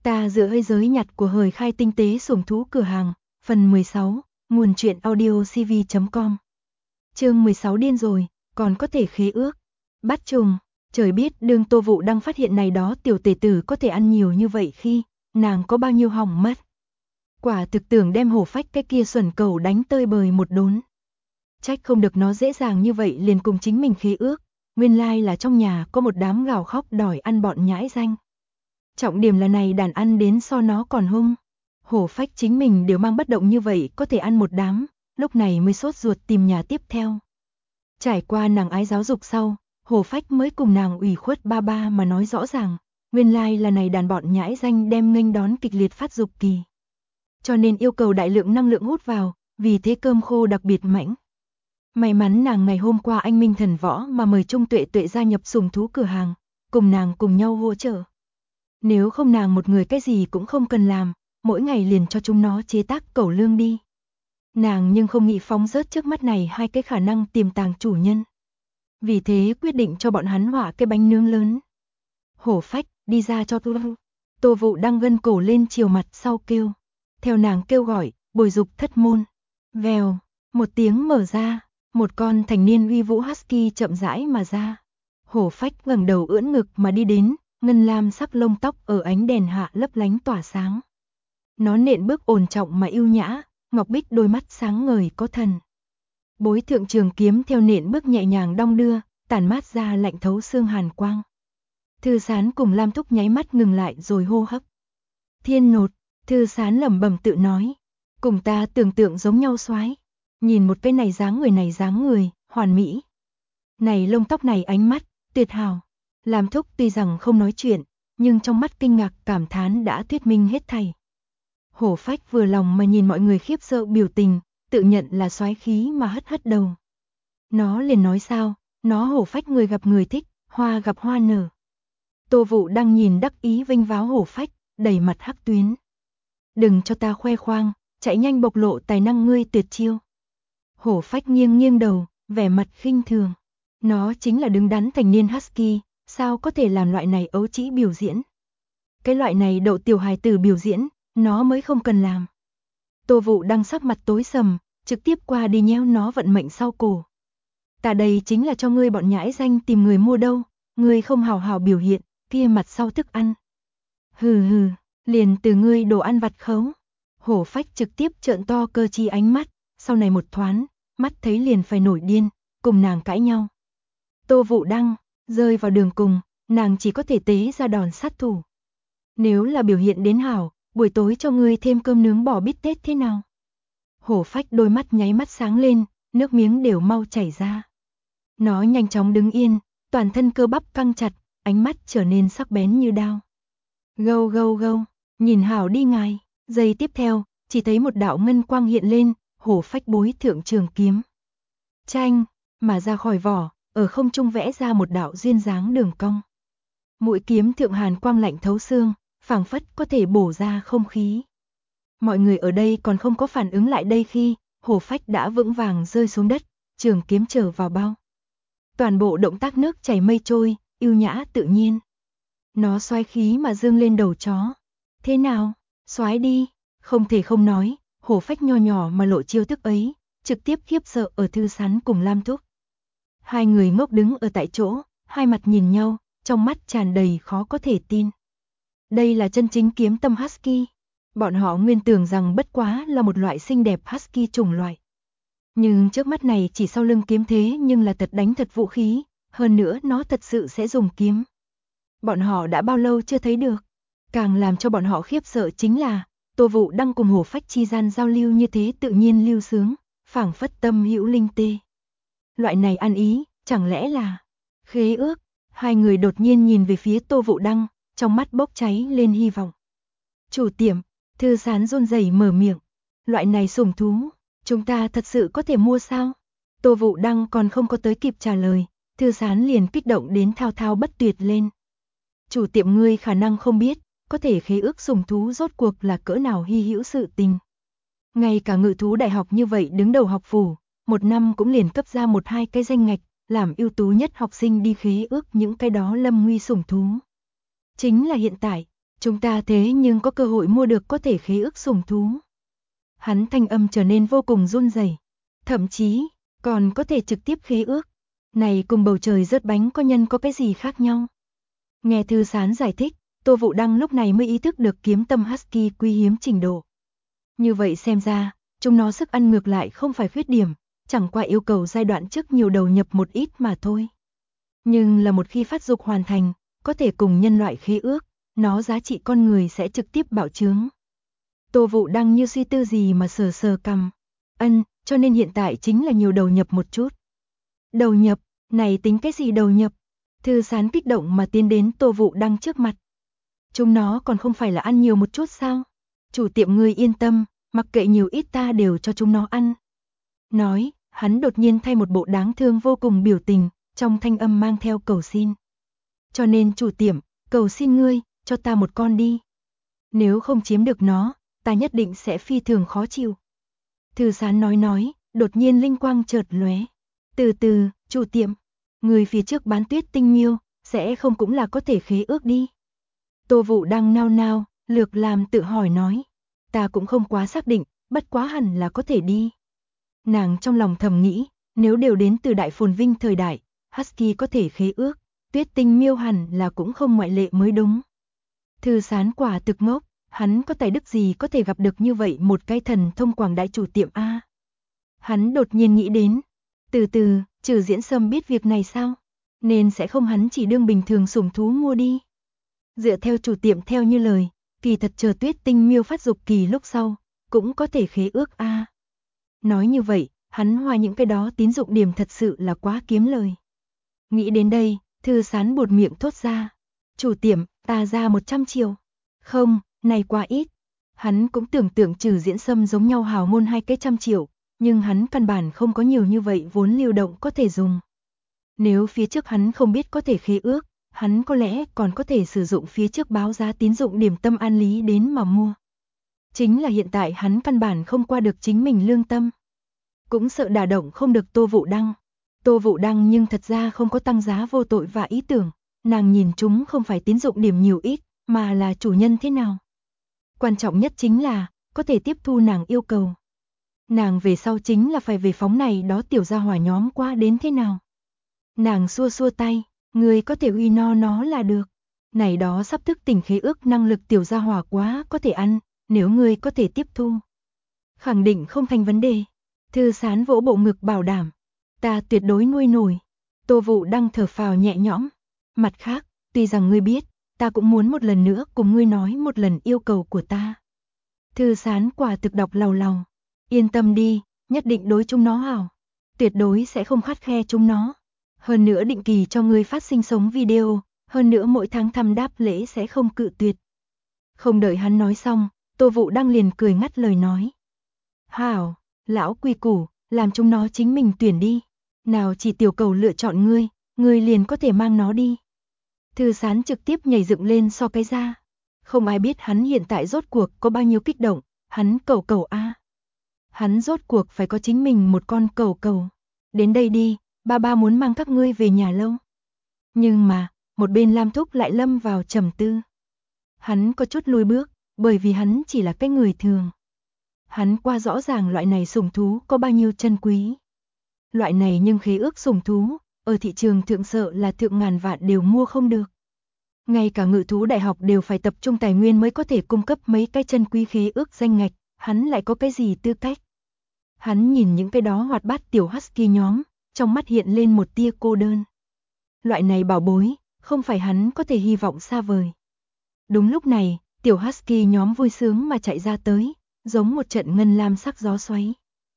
Ta dựa hơi giới nhặt của hời khai tinh tế sủng thú cửa hàng, phần 16, nguồn truyện audio cv.com. Chương 16 điên rồi, còn có thể khế ước. Bắt trùng, trời biết đương Tô Vụ đang phát hiện này đó tiểu tể tử có thể ăn nhiều như vậy khi, nàng có bao nhiêu hỏng mất. Quả thực tưởng đem hổ phách cái kia xuẩn cầu đánh tơi bời một đốn. Trách không được nó dễ dàng như vậy liền cùng chính mình khế ước, nguyên lai là trong nhà có một đám gào khóc đòi ăn bọn nhãi danh. Trọng điểm là này đàn ăn đến so nó còn hung. Hổ phách chính mình đều mang bất động như vậy có thể ăn một đám, lúc này mới sốt ruột tìm nhà tiếp theo. Trải qua nàng ái giáo dục sau, hổ phách mới cùng nàng ủy khuất ba ba mà nói rõ ràng, nguyên lai là này đàn bọn nhãi danh đem nghênh đón kịch liệt phát dục kỳ. Cho nên yêu cầu đại lượng năng lượng hút vào, vì thế cơm khô đặc biệt mãnh. May mắn nàng ngày hôm qua anh Minh Thần Võ mà mời Trung Tuệ Tuệ gia nhập sủng thú cửa hàng, cùng nàng cùng nhau hỗ trợ. Nếu không nàng một người cái gì cũng không cần làm, mỗi ngày liền cho chúng nó chế tác cẩu lương đi. Nàng nhưng không nghĩ phóng rớt trước mắt này hai cái khả năng tiềm tàng chủ nhân. Vì thế quyết định cho bọn hắn họa cái bánh nướng lớn. Hổ phách, đi ra cho tôi. Tô Vụ đang gân cổ lên chiều mặt sau kêu. Theo nàng kêu gọi, bồi dục thất môn. Vèo, một tiếng mở ra, một con thành niên uy vũ husky chậm rãi mà ra. Hổ phách ngẩng đầu ưỡn ngực mà đi đến, ngân lam sắc lông tóc ở ánh đèn hạ lấp lánh tỏa sáng. Nó nện bước ổn trọng mà yêu nhã, ngọc bích đôi mắt sáng ngời có thần. Bối thượng trường kiếm theo nện bước nhẹ nhàng đong đưa, tản mát ra lạnh thấu xương hàn quang. Thư Sán cùng Lam Thúc nháy mắt ngừng lại rồi hô hấp. Thiên nột, Thư Sán lẩm bẩm tự nói, cùng ta tưởng tượng giống nhau soái. Nhìn một cái này dáng người, hoàn mỹ. Này lông tóc này ánh mắt, tuyệt hảo. Lam Thúc tuy rằng không nói chuyện, nhưng trong mắt kinh ngạc cảm thán đã thuyết minh hết thảy. Hổ phách vừa lòng mà nhìn mọi người khiếp sợ biểu tình, tự nhận là soái khí mà hất hất đầu. Nó liền nói sao, nó hổ phách người gặp người thích, hoa gặp hoa nở. Tô Vụ đang nhìn đắc ý vinh váo hổ phách, đầy mặt hắc tuyến. Đừng cho ta khoe khoang, chạy nhanh bộc lộ tài năng ngươi tuyệt chiêu. Hổ phách nghiêng nghiêng đầu, vẻ mặt khinh thường. Nó chính là đứng đắn thành niên husky, sao có thể làm loại này ấu trĩ biểu diễn. Cái loại này đậu tiểu hài tử biểu diễn, nó mới không cần làm. Tô Vụ đang sắc mặt tối sầm, trực tiếp qua đi nhéo nó vận mệnh sau cổ. Ta đây chính là cho ngươi bọn nhãi danh tìm người mua đâu, ngươi không hào hào biểu hiện, kia mặt sau thức ăn. Hừ hừ, liền từ ngươi đồ ăn vặt khấu. Hổ phách trực tiếp trợn to cơ chi ánh mắt, sau này một thoáng, mắt thấy liền phải nổi điên, cùng nàng cãi nhau. Tô Vụ Đăng, rơi vào đường cùng, nàng chỉ có thể tế ra đòn sát thủ. Nếu là biểu hiện đến hảo, buổi tối cho ngươi thêm cơm nướng bò bít tết thế nào? Hổ phách đôi mắt nháy mắt sáng lên, nước miếng đều mau chảy ra. Nó nhanh chóng đứng yên, toàn thân cơ bắp căng chặt, ánh mắt trở nên sắc bén như đao. Gâu gâu gâu, nhìn hảo đi ngài. Giây tiếp theo, chỉ thấy một đạo ngân quang hiện lên, hổ phách bối thượng trường kiếm. Chanh, mà ra khỏi vỏ, ở không trung vẽ ra một đạo duyên dáng đường cong. Mũi kiếm thượng hàn quang lạnh thấu xương, phảng phất có thể bổ ra không khí. Mọi người ở đây còn không có phản ứng lại đây khi, hổ phách đã vững vàng rơi xuống đất, trường kiếm trở vào bao. Toàn bộ động tác nước chảy mây trôi, yêu nhã tự nhiên. Nó xoáy khí mà dương lên đầu chó. Thế nào, xoáy đi, không thể không nói, hổ phách nho nhỏ mà lộ chiêu thức ấy, trực tiếp khiếp sợ ở Thư Sán cùng Lam Thúc. Hai người ngốc đứng ở tại chỗ, hai mặt nhìn nhau, trong mắt tràn đầy khó có thể tin. Đây là chân chính kiếm tâm husky. Bọn họ nguyên tưởng rằng bất quá là một loại xinh đẹp husky chủng loại. Nhưng trước mắt này chỉ sau lưng kiếm thế nhưng là thật đánh thật vũ khí, hơn nữa nó thật sự sẽ dùng kiếm. Bọn họ đã bao lâu chưa thấy được. Càng làm cho bọn họ khiếp sợ chính là, Tô Vụ đang cùng hổ phách chi gian giao lưu như thế tự nhiên lưu sướng, phảng phất tâm hữu linh tê. Loại này ăn ý, chẳng lẽ là khế ước? Hai người đột nhiên nhìn về phía Tô Vụ Đăng, trong mắt bốc cháy lên hy vọng. Chủ tiệm, Thư Sán run rẩy mở miệng. Loại này sủng thú, chúng ta thật sự có thể mua sao? Tô Vụ Đăng còn không có tới kịp trả lời, Thư Sán liền kích động đến thao thao bất tuyệt lên. Chủ tiệm ngươi khả năng không biết, có thể khế ước sủng thú rốt cuộc là cỡ nào hy hữu sự tình. Ngay cả ngự thú đại học như vậy đứng đầu học phủ, một năm cũng liền cấp ra một hai cái danh ngạch, làm ưu tú nhất học sinh đi khế ước những cái đó lâm nguy sủng thú. Chính là hiện tại, Chúng ta thế nhưng có cơ hội mua được có thể khế ước sủng thú. Hắn thanh âm trở nên vô cùng run rẩy, thậm chí còn có thể trực tiếp khế ước. Này cùng bầu trời rớt bánh có nhân có cái gì khác nhau? Nghe Thư Sán giải thích, Tô Vũ Đăng lúc này mới ý thức được kiếm tâm husky quý hiếm trình độ. Như vậy xem ra, chúng nó sức ăn ngược lại không phải khuyết điểm, chẳng qua yêu cầu giai đoạn trước nhiều đầu nhập một ít mà thôi. Nhưng là một khi phát dục hoàn thành, có thể cùng nhân loại khế ước, nó giá trị con người sẽ trực tiếp bạo trướng. Tô Vũ Đăng như suy tư gì mà sờ sờ cằm. Cho nên hiện tại chính là nhiều đầu nhập một chút. Đầu nhập, này tính cái gì đầu nhập? Thư Sán kích động mà tiến đến Tô Vũ Đăng trước mặt. Chúng nó còn không phải là ăn nhiều một chút sao? Chủ tiệm ngươi yên tâm, mặc kệ nhiều ít ta đều cho chúng nó ăn. Nói, hắn đột nhiên thay một bộ đáng thương vô cùng biểu tình, trong thanh âm mang theo cầu xin. Cho nên chủ tiệm, cầu xin ngươi, cho ta một con đi. Nếu không chiếm được nó, ta nhất định sẽ phi thường khó chịu. Thư Sán nói, đột nhiên linh quang chợt lóe. Từ từ, chủ tiệm, người phía trước bán Tuyết Tinh Miêu, sẽ không cũng là có thể khế ước đi. Tô Vũ Đăng nao, lược làm tự hỏi nói. Ta cũng không quá xác định, bất quá hẳn là có thể đi. Nàng trong lòng thầm nghĩ, nếu đều đến từ đại phồn vinh thời đại, husky có thể khế ước, Tuyết Tinh Miêu hẳn là cũng không ngoại lệ mới đúng. Thư Sán quả thực ngốc, hắn có tài đức gì có thể gặp được như vậy một cái thần thông quảng đại chủ tiệm a? Hắn đột nhiên nghĩ đến, từ từ, Trừ Diễn Sâm biết việc này sao? Nên sẽ không hắn chỉ đương bình thường sủng thú mua đi. Dựa theo chủ tiệm theo như lời, kỳ thật chờ Tuyết Tinh Miêu phát dục kỳ lúc sau, cũng có thể khế ước a. Nói như vậy, hắn hoa những cái đó tín dụng điểm thật sự là quá kiếm lời. Nghĩ đến đây, Thư Sán buột miệng thốt ra. Chủ tiệm, ta ra 100 triệu. Không, này quá ít. Hắn cũng tưởng tượng Trừ Diễn Sâm giống nhau hào ngôn 200 triệu, nhưng hắn căn bản không có nhiều như vậy vốn lưu động có thể dùng. Nếu phía trước hắn không biết có thể khế ước, hắn có lẽ còn có thể sử dụng phía trước báo giá tín dụng điểm tâm an lý đến mà mua. Chính là hiện tại hắn căn bản không qua được chính mình lương tâm. Cũng sợ đả động không được Tô Vũ Đăng. Tô Vũ Đăng nhưng thật ra không có tăng giá vô tội và ý tưởng, nàng nhìn chúng không phải tín dụng điểm nhiều ít, mà là chủ nhân thế nào. Quan trọng nhất chính là, có thể tiếp thu nàng yêu cầu. Nàng về sau chính là phải về phóng này đó tiểu gia hỏa nhóm qua đến thế nào. Nàng xua xua tay, người có thể uy no nó là được. Này đó sắp thức tỉnh khế ước năng lực tiểu gia hỏa quá có thể ăn, nếu người có thể tiếp thu. Khẳng định không thành vấn đề. Thư Sán vỗ bộ ngực bảo đảm. Ta tuyệt đối nuôi nổi. Tô Vũ Đăng thở phào nhẹ nhõm. Mặt khác, tuy rằng ngươi biết, ta cũng muốn một lần nữa cùng ngươi nói một lần yêu cầu của ta. Thư Sán quả thực đọc lầu lầu. Yên tâm đi, nhất định đối chúng nó hảo. Tuyệt đối sẽ không khắt khe chúng nó. Hơn nữa định kỳ cho ngươi phát sinh sống video, hơn nữa mỗi tháng thăm đáp lễ sẽ không cự tuyệt. Không đợi hắn nói xong, Tô Vũ Đăng liền cười ngắt lời nói. Hảo, lão quy củ, làm chúng nó chính mình tuyển đi. Nào chỉ tiểu cầu lựa chọn ngươi liền có thể mang nó đi. Thư Sán trực tiếp nhảy dựng lên so cái ra. Không ai biết hắn hiện tại rốt cuộc có bao nhiêu kích động, hắn cầu a. Hắn rốt cuộc phải có chính mình một con cầu. Đến đây đi, ba muốn mang các ngươi về nhà lâu. Nhưng mà, một bên Lam Thúc lại lâm vào trầm tư. Hắn có chút lùi bước, bởi vì hắn chỉ là cái người thường. Hắn qua rõ ràng loại này sủng thú có bao nhiêu chân quý. Loại này nhưng khế ước sủng thú, ở thị trường thượng sợ là thượng ngàn vạn đều mua không được. Ngay cả Ngự thú đại học đều phải tập trung tài nguyên mới có thể cung cấp mấy cái chân quý khế ước danh ngạch, hắn lại có cái gì tư cách. Hắn nhìn những cái đó hoạt bát tiểu husky nhóm, trong mắt hiện lên một tia cô đơn. Loại này bảo bối, không phải hắn có thể hy vọng xa vời. Đúng lúc này, tiểu husky nhóm vui sướng mà chạy ra tới, giống một trận ngân lam sắc gió xoáy.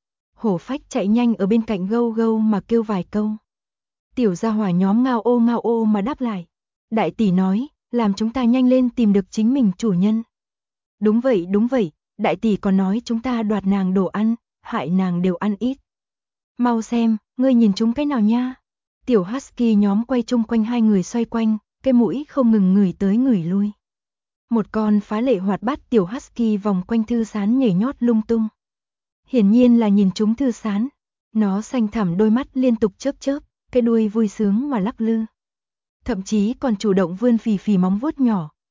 Hổ Phách chạy nhanh ở bên cạnh gâu mà kêu vài câu. Tiểu gia hỏa nhóm ngao ô mà đáp lại. Đại tỷ nói, làm chúng ta nhanh lên tìm được chính mình chủ nhân. Đúng vậy, đại tỷ còn nói chúng ta đoạt nàng đồ ăn, hại nàng đều ăn ít. Mau xem, ngươi nhìn chúng cái nào nha. Tiểu husky nhóm quay chung quanh hai người xoay quanh, cái mũi không ngừng ngửi tới ngửi lui. Một con phá lệ hoạt bát tiểu husky vòng quanh Thư Sán nhảy nhót lung tung. Hiển nhiên là nhìn chúng Thư Sán. Nó xanh thẳm đôi mắt liên tục chớp, cái đuôi vui sướng mà lắc lư. Thậm chí còn chủ động vươn phì móng vuốt nhỏ,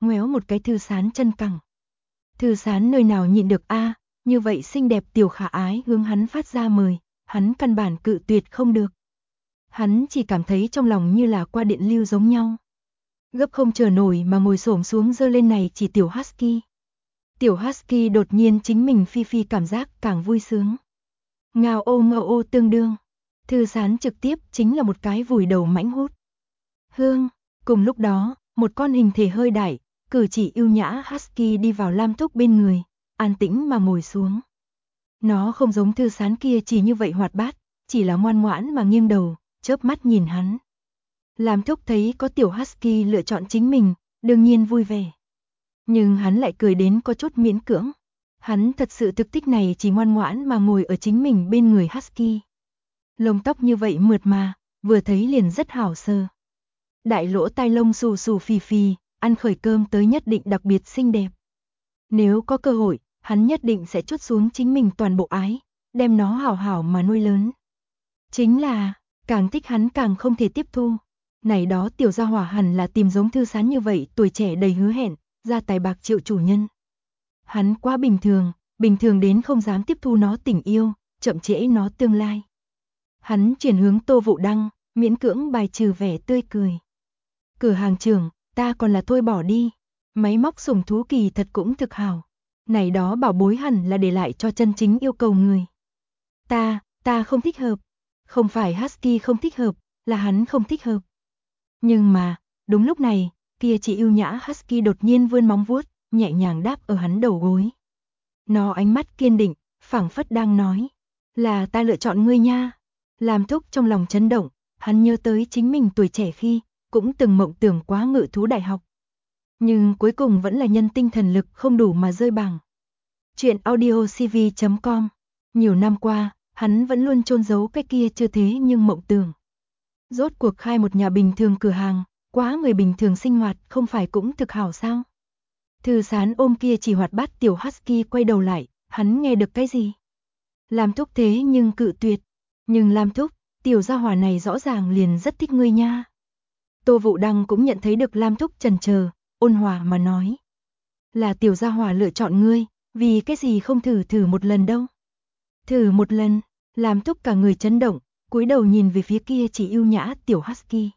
ngoéo một cái Thư Sán chân cẳng. Thư Sán nơi nào nhịn được a, như vậy xinh đẹp tiểu khả ái hướng hắn phát ra mời, hắn căn bản cự tuyệt không được. Hắn chỉ cảm thấy trong lòng như là qua điện lưu giống nhau. Gấp không chờ nổi mà ngồi xổm xuống giơ lên này chỉ tiểu husky. Tiểu husky đột nhiên chính mình phi phi cảm giác càng vui sướng. Ngao ô tương đương. Thư Sán trực tiếp chính là một cái vùi đầu mãnh hút. Hương, cùng lúc đó, một con hình thể hơi đại, cử chỉ ưu nhã husky đi vào Lam Thúc bên người, an tĩnh mà ngồi xuống. Nó không giống Thư Sán kia chỉ như vậy hoạt bát, chỉ là ngoan ngoãn mà nghiêng đầu, chớp mắt nhìn hắn. Lam Thúc thấy có tiểu husky lựa chọn chính mình, đương nhiên vui vẻ. Nhưng hắn lại cười đến có chút miễn cưỡng. Hắn thật sự thực thích này chỉ ngoan ngoãn mà ngồi ở chính mình bên người husky. Lông tóc như vậy mượt mà, vừa thấy liền rất hảo sờ. Đại lỗ tai lông xù xù phì phì, ăn khởi cơm tới nhất định đặc biệt xinh đẹp. Nếu có cơ hội, hắn nhất định sẽ trút xuống chính mình toàn bộ ái, đem nó hảo hảo mà nuôi lớn. Chính là, càng thích hắn càng không thể tiếp thu. Này đó tiểu gia hỏa hẳn là tìm giống Thư Sán như vậy tuổi trẻ đầy hứa hẹn, gia tài bạc triệu chủ nhân. Hắn quá bình thường đến không dám tiếp thu nó tình yêu, chậm trễ nó tương lai. Hắn chuyển hướng Tô Vũ Đăng, miễn cưỡng bài trừ vẻ tươi cười. Cửa hàng trưởng, ta còn là thôi bỏ đi. Máy móc sủng thú kỳ thật cũng thực hảo. Này đó bảo bối hẳn là để lại cho chân chính yêu cầu người. Ta không thích hợp. Không phải husky không thích hợp, là hắn không thích hợp. Nhưng mà, đúng lúc này, kia chỉ ưu nhã husky đột nhiên vươn móng vuốt, nhẹ nhàng đáp ở hắn đầu gối. Nó ánh mắt kiên định, phảng phất đang nói, là ta lựa chọn ngươi nha. Lam Thúc trong lòng chấn động, hắn nhớ tới chính mình tuổi trẻ khi, cũng từng mộng tưởng quá ngự thú đại học. Nhưng cuối cùng vẫn là nhân tinh thần lực không đủ mà rơi bảng. Chuyện audiocv.com. Nhiều năm qua, hắn vẫn luôn chôn giấu cái kia chưa thế nhưng mộng tưởng. Rốt cuộc khai một nhà bình thường cửa hàng, quá người bình thường sinh hoạt không phải cũng thực hảo sao? Thư Sán ôm kia chỉ hoạt bát tiểu husky quay đầu lại, hắn nghe được cái gì? Lam Thúc thế nhưng cự tuyệt. Nhưng Lam Thúc, tiểu gia hỏa này rõ ràng liền rất thích ngươi nha. Tô Vũ Đăng cũng nhận thấy được Lam Thúc chần chờ, ôn hòa mà nói. Là tiểu gia hỏa lựa chọn ngươi, vì cái gì không thử một lần đâu. Thử một lần, Lam Thúc cả người chấn động, cúi đầu nhìn về phía kia chỉ ưu nhã tiểu husky.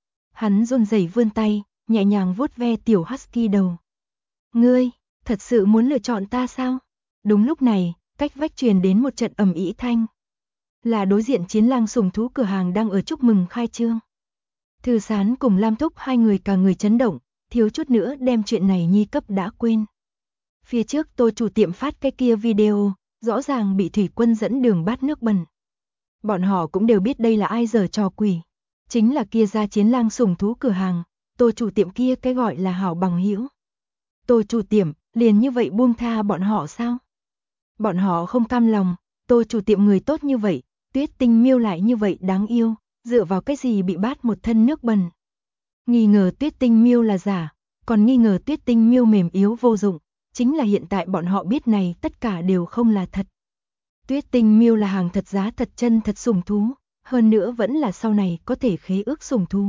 Hắn run rẩy vươn tay, nhẹ nhàng vuốt ve tiểu husky đầu. Ngươi, thật sự muốn lựa chọn ta sao? Đúng lúc này, cách vách truyền đến một trận ầm ĩ thanh. Là đối diện Chiến Lang sủng thú cửa hàng đang ở chúc mừng khai trương. Thư Sán cùng Lam Thúc hai người cả người chấn động, thiếu chút nữa đem chuyện này nhi cấp đã quên. Phía trước Tô chủ tiệm phát cái kia video, rõ ràng bị thủy quân dẫn đường bát nước bẩn. Bọn họ cũng đều biết đây là ai giở trò quỷ. Chính là kia ra Chiến Lang sủng thú cửa hàng, Tô chủ tiệm kia cái gọi là hảo bằng hữu. Tô chủ tiệm, liền như vậy buông tha bọn họ sao? Bọn họ không cam lòng, Tô chủ tiệm người tốt như vậy, Tuyết Tinh Miêu lại như vậy đáng yêu, dựa vào cái gì bị bát một thân nước bẩn. Nghi ngờ Tuyết Tinh Miêu là giả, còn nghi ngờ Tuyết Tinh Miêu mềm yếu vô dụng, chính là hiện tại bọn họ biết này tất cả đều không là thật. Tuyết Tinh Miêu là hàng thật giá thật chân thật sủng thú, hơn nữa vẫn là sau này có thể khế ước sủng thú.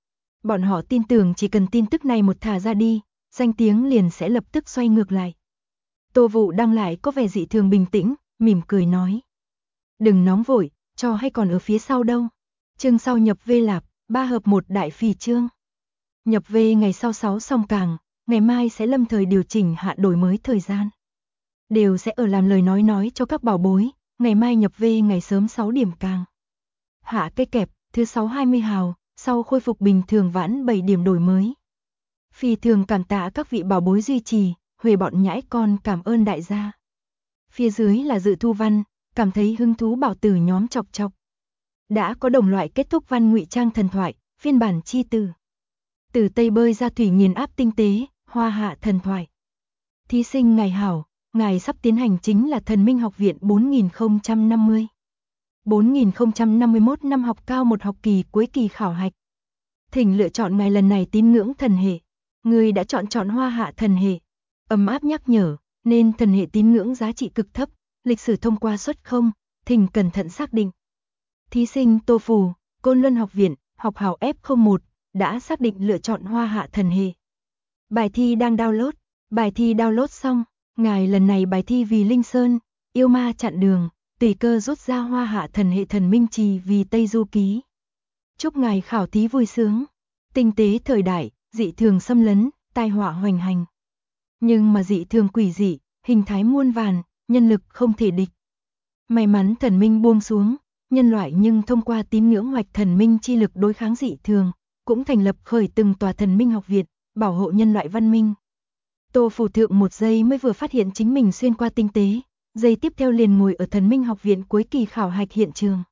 Bọn họ tin tưởng chỉ cần tin tức này một thả ra đi, danh tiếng liền sẽ lập tức xoay ngược lại. Tô Vũ Đăng lại có vẻ dị thường bình tĩnh, mỉm cười nói. Đừng nóng vội, trò hay còn ở phía sau đâu. Chương sau nhập V lạp, 3 hợp 1 đại phì chương. Nhập V ngày sau 6 xong càng, ngày mai sẽ lâm thời điều chỉnh hạ đổi mới thời gian. Đều sẽ ở làm lời nói cho các bảo bối, ngày mai nhập V ngày sớm 6 điểm càng. Hạ cây kẹp, thứ 6 20 hào, sau khôi phục bình thường vãn 7 điểm đổi mới. Phi thường cảm tạ các vị bảo bối duy trì, huề bọn nhãi con cảm ơn đại gia. Phía dưới là dự thu văn, cảm thấy hứng thú bảo tử nhóm chọc chọc. Đã có đồng loại kết thúc văn ngụy trang thần thoại, phiên bản chi từ. Từ Tây bơi ra thủy nghiền áp tinh tế, hoa hạ thần thoại. Thí sinh ngài hảo, ngài sắp tiến hành chính là Thần Minh Học viện 4050. 4051 năm học cao một học kỳ cuối kỳ khảo hạch. Thỉnh lựa chọn ngài lần này tín ngưỡng thần hệ. Người đã chọn hoa hạ thần hệ. Ấm áp nhắc nhở, nên thần hệ tín ngưỡng giá trị cực thấp, lịch sử thông qua suất không, thỉnh cẩn thận xác định. Thí sinh Tô Phù, Côn Luân Học viện, học hảo F01, đã xác định lựa chọn hoa hạ thần hệ. Bài thi đang download. Bài thi download xong. Ngài lần này bài thi vì Linh Sơn, yêu ma chặn đường, tùy cơ rút ra Hoa Hạ thần hệ thần minh trì vì Tây Du Ký. Chúc ngài khảo thí vui sướng. Tinh tế thời đại, dị thường xâm lấn, tai họa hoành hành. Nhưng mà dị thường quỷ dị, hình thái muôn vàn, nhân lực không thể địch. May mắn thần minh buông xuống, nhân loại nhưng thông qua tín ngưỡng hoạch thần minh chi lực đối kháng dị thường, cũng thành lập khởi từng tòa thần minh học viện, bảo hộ nhân loại văn minh. Tô Phủ Thượng một giây mới vừa phát hiện chính mình xuyên qua tinh tế, giây tiếp theo liền ngồi ở thần minh học viện cuối kỳ khảo hạch hiện trường.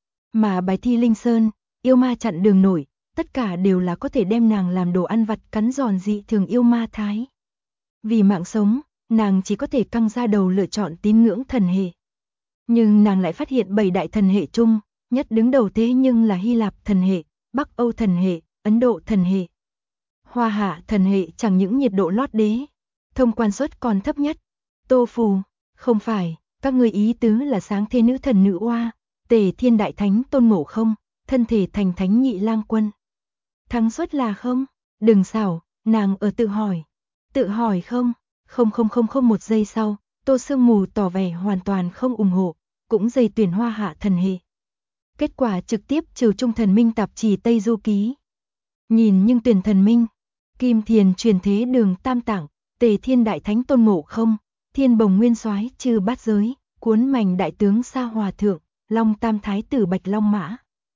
Mà bài thi Linh Sơn, yêu ma chặn đường nổi, tất cả đều là có thể đem nàng làm đồ ăn vặt cắn giòn dị thường yêu ma thái. Vì mạng sống, nàng chỉ có thể căng ra đầu lựa chọn tín ngưỡng thần hệ. Nhưng nàng lại phát hiện 7 đại thần hệ chung, nhất đứng đầu thế nhưng là Hy Lạp thần hệ, Bắc Âu thần hệ, Ấn Độ thần hệ. Hoa Hạ thần hệ chẳng những nhiệt độ lót đế, thông quan suất còn thấp nhất. Tô Phù, không phải, các ngươi ý tứ là sáng thế nữ thần nữ oa, Tề Thiên Đại Thánh Tôn Ngộ Không, thân thể thành thánh nhị lang quân. Thắng suất là không? Đừng xảo, nàng ở tự hỏi. Tự hỏi không? Không một giây sau, Tô Sương Mù tỏ vẻ hoàn toàn không ủng hộ, cũng dây tuyển Hoa Hạ thần hệ. Kết quả trực tiếp trừ trung thần minh tạp chí Tây Du Ký. Nhìn nhưng tuyển thần minh, Kim Thiền truyền thế đường tam tạng, Tề Thiên Đại Thánh Tôn Ngộ Không, Thiên Bồng Nguyên Soái trừ bát giới, Cuốn Mành Đại Tướng Sa Hòa Thượng, Long Tam Thái Tử Bạch Long Mã.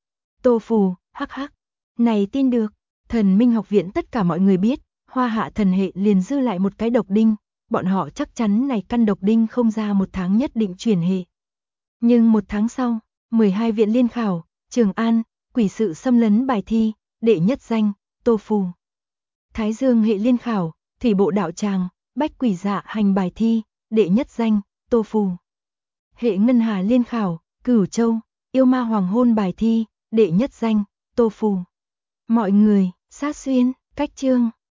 Tô Phù, hắc hắc, này tin được, thần minh học viện tất cả mọi người biết, Hoa Hạ thần hệ liền dư lại một cái độc đinh, bọn họ chắc chắn này căn độc đinh không ra 1 tháng nhất định chuyển hệ. Nhưng 1 tháng sau, 12 viện liên khảo, Trường An, quỷ sự xâm lấn bài thi, đệ nhất danh, Tô Phù. Thái Dương hệ liên khảo, thủy bộ đạo tràng, bách quỷ dạ hành bài thi, đệ nhất danh, Tô Phù. Hệ ngân hà liên khảo, Cửu Châu, yêu ma hoàng hôn bài thi, đệ nhất danh, Tô Phù. Mọi người, sát xuyên, cách chương.